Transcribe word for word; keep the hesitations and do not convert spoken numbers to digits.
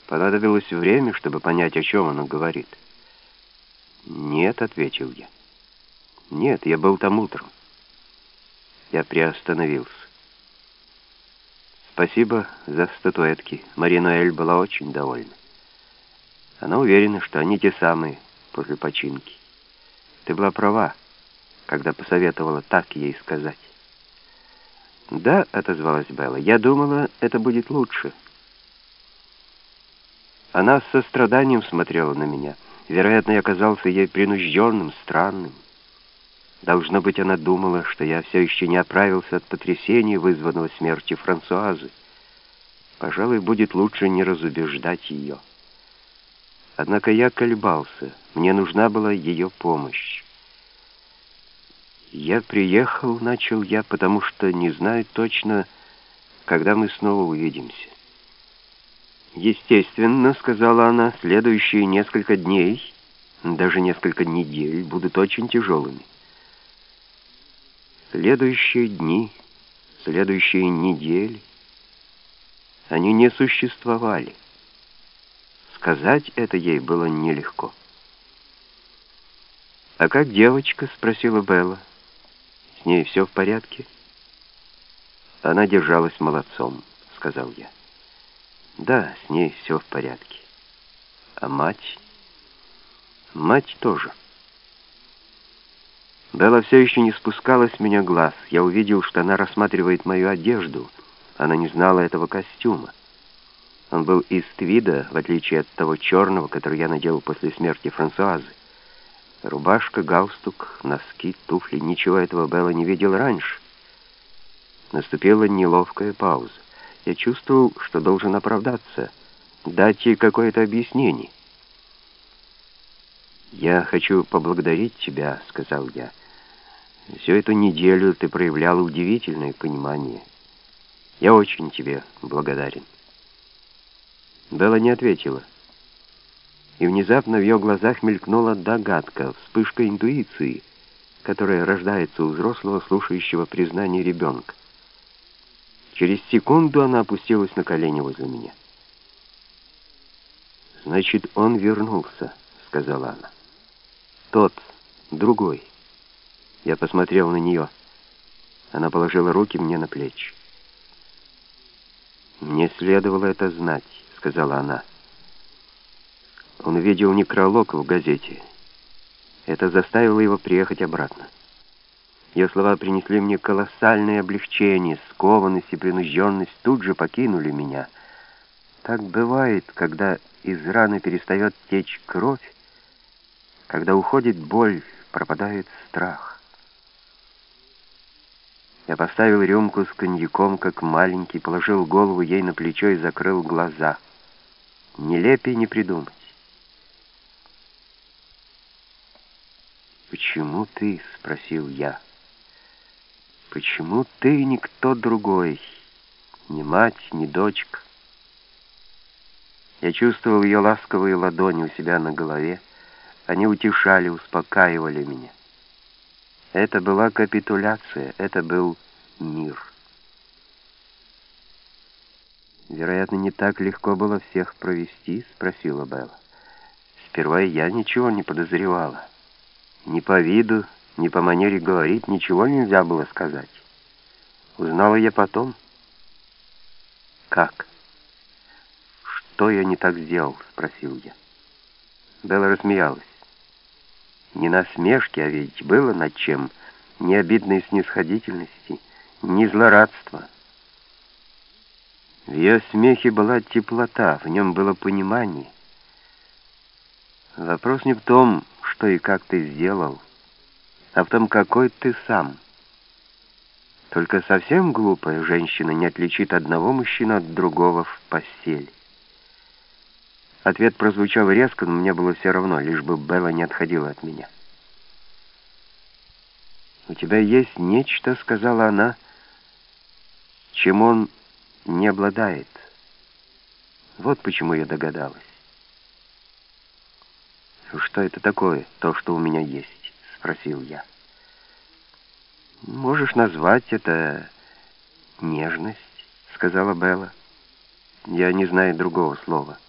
Понадобилось время, чтобы понять, о чем она говорит. «Нет», — ответил я. «Нет, я был там утром». Я приостановился. «Спасибо за статуэтки». Мария Ноэль была очень довольна. Она уверена, что они те самые после починки. Ты была права, когда посоветовала так ей сказать. «Да», — отозвалась Белла, — «я думала, это будет лучше». Она с состраданием смотрела на меня. Вероятно, я казался ей принужденным, странным. Должно быть, она думала, что я все еще не оправился от потрясения, вызванного смертью Франсуазы. Пожалуй, будет лучше не разубеждать ее. Однако я колебался. Мне нужна была ее помощь. «Я приехал», — начал я, — «потому что не знаю точно, когда мы снова увидимся». «Естественно», — сказала она, — «следующие несколько дней, даже несколько недель, будут очень тяжелыми». Следующие дни, следующие недели, они не существовали. Сказать это ей было нелегко. «А как девочка?» — спросила Белла. «С ней все в порядке?» «Она держалась молодцом», — сказал я. «Да, с ней все в порядке. А мать?» «Мать тоже». Белла все еще не спускала с меня глаз. Я увидел, что она рассматривает мою одежду. Она не знала этого костюма. Он был из твида, в отличие от того черного, который я надел после смерти Франсуазы. Рубашка, галстук, носки, туфли — ничего этого Белла не видела раньше. Наступила неловкая пауза. Я чувствовал, что должен оправдаться, дать ей какое-то объяснение. «Я хочу поблагодарить тебя», — сказал я. «Всю эту неделю ты проявляла удивительное понимание. Я очень тебе благодарен». Белла не ответила. И внезапно в ее глазах мелькнула догадка, вспышка интуиции, которая рождается у взрослого, слушающего признание ребенка. Через секунду она опустилась на колени возле меня. «Значит, он вернулся», — сказала она. «Тот, другой». Я посмотрел на нее. Она положила руки мне на плечи. «Мне следовало это знать», — сказала она. Он увидел некролог в газете. Это заставило его приехать обратно. Ее слова принесли мне колоссальное облегчение. Скованность и принужденность тут же покинули меня. Так бывает, когда из раны перестает течь кровь, когда уходит боль, пропадает страх. Я поставил рюмку с коньяком, как маленький, положил голову ей на плечо и закрыл глаза. Нелепее не придумать. «Почему ты?» — спросил я. «Почему ты, никто другой? Ни мать, ни дочка?» Я чувствовал ее ласковые ладони у себя на голове. Они утешали, успокаивали меня. Это была капитуляция, это был мир. «Вероятно, не так легко было всех провести?» — спросила Белла. «Сперва я ничего не подозревала. Ни по виду, ни по манере говорить ничего нельзя было сказать. Узнала я потом». «Как? Что я не так сделал?» — спросил я. Белла рассмеялась. Не насмешки, а ведь было над чем. Ни обидной снисходительности, ни злорадства. В ее смехе была теплота, в нем было понимание. Вопрос не в том, что и как ты сделал, а в том, какой ты сам. Только совсем глупая женщина не отличит одного мужчину от другого в постели. Ответ прозвучал резко, но мне было все равно, лишь бы Белла не отходила от меня. «У тебя есть нечто, — сказала она, — чем он не обладает. Вот почему я догадалась». «Что это такое, то, что у меня есть?» — спросил я. «Можешь назвать это нежность, — сказала Белла. Я не знаю другого слова».